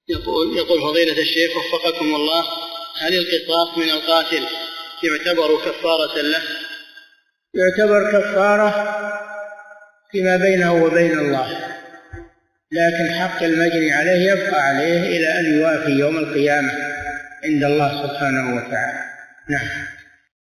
يقول فضيلة الشيخ وفقكم الله، هل القصاص من القاتل يعتبر كفارة له؟ يعتبر كفارة فيما بينه وبين الله، لكن حق المجني عليه يبقى عليه إلى أن يوافي يوم القيامة عند الله سبحانه وتعالى. نعم.